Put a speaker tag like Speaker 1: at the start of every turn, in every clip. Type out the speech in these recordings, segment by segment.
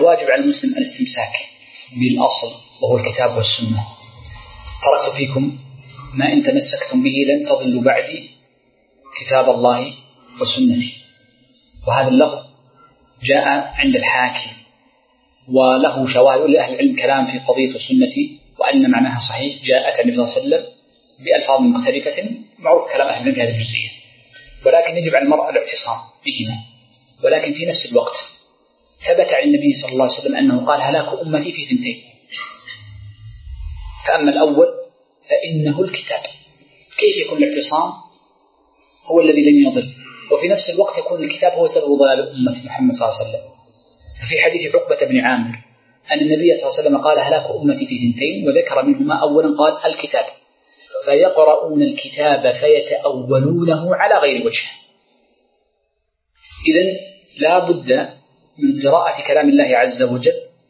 Speaker 1: الواجب على المسلم الاستمساك بالأصل وهو الكتاب والسنة. تركت فيكم ما إن تمسكتم به لن تضلوا بعدي كتاب الله وسنتي. وهذا اللفظ جاء عند الحاكم وله شواهد لأهل العلم كلام في قضية السنة وأن معناها صحيح. جاءت النبي صلى الله عليه وسلم بألفاظ مختلفة، معروف كلام أهل العلم في هذه الجزئية، ولكن يجب على المرء الاعتصام بهما. ولكن في نفس الوقت ثبت عن النبي صلى الله عليه وسلم أنه قال هلاك أمتي في ثنتين. فأما الأول فإنه الكتاب. كيف يكون الاعتصام هو الذي لن يضل، وفي نفس الوقت يكون الكتاب هو سبب ضلال أمة محمد صلى الله عليه وسلم؟ ففي حديث عقبة بن عامر أن النبي صلى الله عليه وسلم قال هلاك أمتي في ثنتين، وذكر منهما أولا قال الكتاب، فيقرؤون الكتاب فيتأولونه على غير وجه. إذن لا بد من قراءة كلام الله عز وجل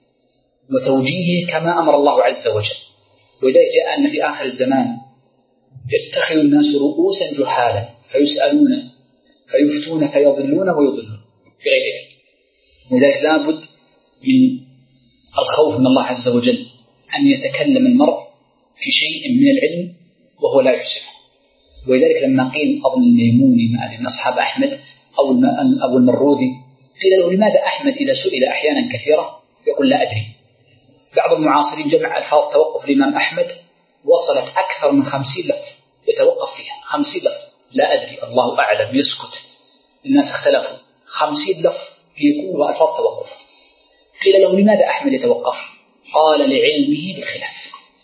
Speaker 1: وتوجيهه كما أمر الله عز وجل. ولذلك جاء أن في آخر الزمان يتخذ الناس رؤوسا جهالا فيسألون فيفتون فيضلون ويضلون بغير علم. ولذلك لا بد من الخوف من الله عز وجل أن يتكلم المرء في شيء من العلم وهو لا يحسنه. ولذلك لما قيل أظن الميموني من أصحاب أحمد أو المرودي قيل له لماذا أحمد إذا سئل أحيانا كثيرة يقول لا أدري. بعض المعاصرين جمع ألفاظ توقف الإمام أحمد وصلت أكثر من 50 لفظ يتوقف فيها. 50 لفظ لا أدري الله أعلم يسكت الناس اختلفوا. 50 لفظ يكون ألفاظ توقف. قيل له لماذا أحمد يتوقف؟ قال لعلمه بالخلاف.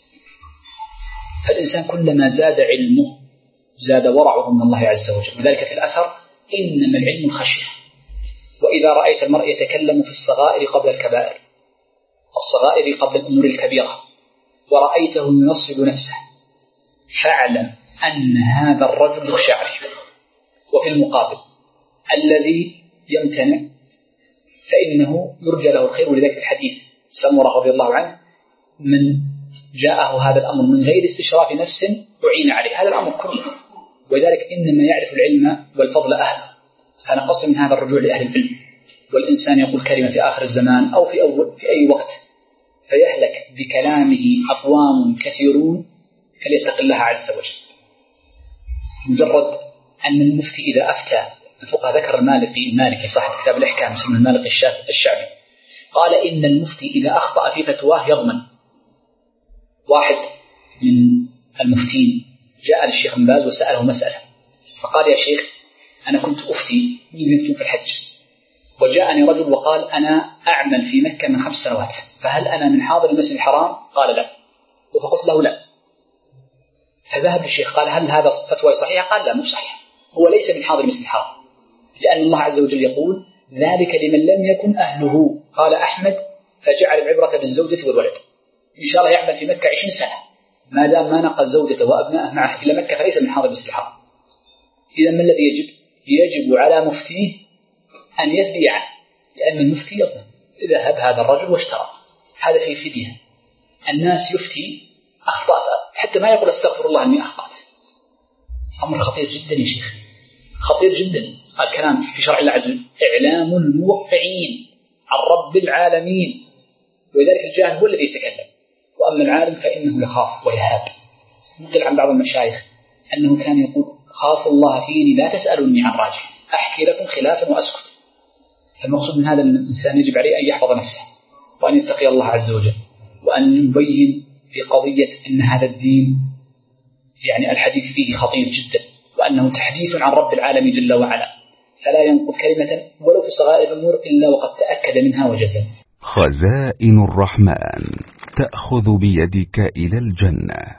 Speaker 1: فالإنسان كلما زاد علمه زاد ورعه من الله عز وجل. وذلك في الأثر إنما العلم الخشية. وإذا رأيت المرء يتكلم في الصغائر قبل الكبائر، الصغائر قبل الأمور الكبيرة، ورأيته ينصب نفسه، فاعلم أن هذا الرجل يخشى عليه. وفي المقابل الذي يمتنع فإنه يرجى له الخير. ولذلك الحديث سمرة رضي الله عنه من جاءه هذا الأمر من غير استشراف نفس أعين عليه. هذا الأمر كله. ولذلك إنما يعرف العلم والفضل أهله. أنا قصد من هذا الرجوع لأهل العلم. والإنسان يقول كلمة في آخر الزمان أو في أي وقت فيهلك بكلامه أقوام كثيرون، فليتق الله عز وجل. مجرد أن المفتي إذا أفتى، الفقهاء ذكر المالكي صاحب كتاب الإحكام اسمه المالكي الشعبي، قال إن المفتي إذا أخطأ في فتواه يضمن. واحد من المفتين جاء للشيخ بن باز وسأله مسألة، فقال يا شيخ أنا كنت أفتي في الحج، وجاءني رجل وقال أنا أعمل في مكة من 5 سنوات، فهل أنا من حاضر المسجد الحرام؟ قال لا. فقلت له لا. فذهب الشيخ قال هل هذا فتوى صحيحة؟ قال لا مو صحيح، هو ليس من حاضر المسجد الحرام، لأن الله عز وجل يقول ذلك لمن لم يكن أهله. قال أحمد فجعل العبرة بالزوجة والولد. إن شاء الله يعمل في مكة 20 سنة ما دام ما نقل زوجته وأبنائه معه إلى مكة فليس من حاضر المسجد الحرام. إذا ما الذي يجب؟ يجب على مفتيه أن يفدي عنه، لأن المفتي يضمن إذا هب هذا الرجل واشترى. هذا في فدية. الناس يفتي أخطأت حتى ما يقول استغفر الله أني أخطأت. أمر خطير جدا يا شيخ، خطير جدا. الكلام في شرع الله عز وجل إعلام الموقعين عن رب العالمين، وذلك الجاهل هو الذي يتكلم، وأما العالم فإنه يخاف ويهاب. نقل عن بعض المشايخ أنه كان يقول خافوا الله فيني لا تسألوني عن راجع، أحكي لكم خلافا وأسكت. فالمقصود من هذا الإنسان يجب عليه أن يحفظ نفسه وأن يتقي الله عز وجل، وأن يبين في قضية أن هذا الدين يعني الحديث فيه خطير جدا، وأنه تحديث عن رب العالمين جل وعلا، فلا ينقل كلمة ولو في صغائر الأمور إلا وقد تأكد منها وجزم.
Speaker 2: خزائن الرحمن تأخذ بيدك إلى الجنة.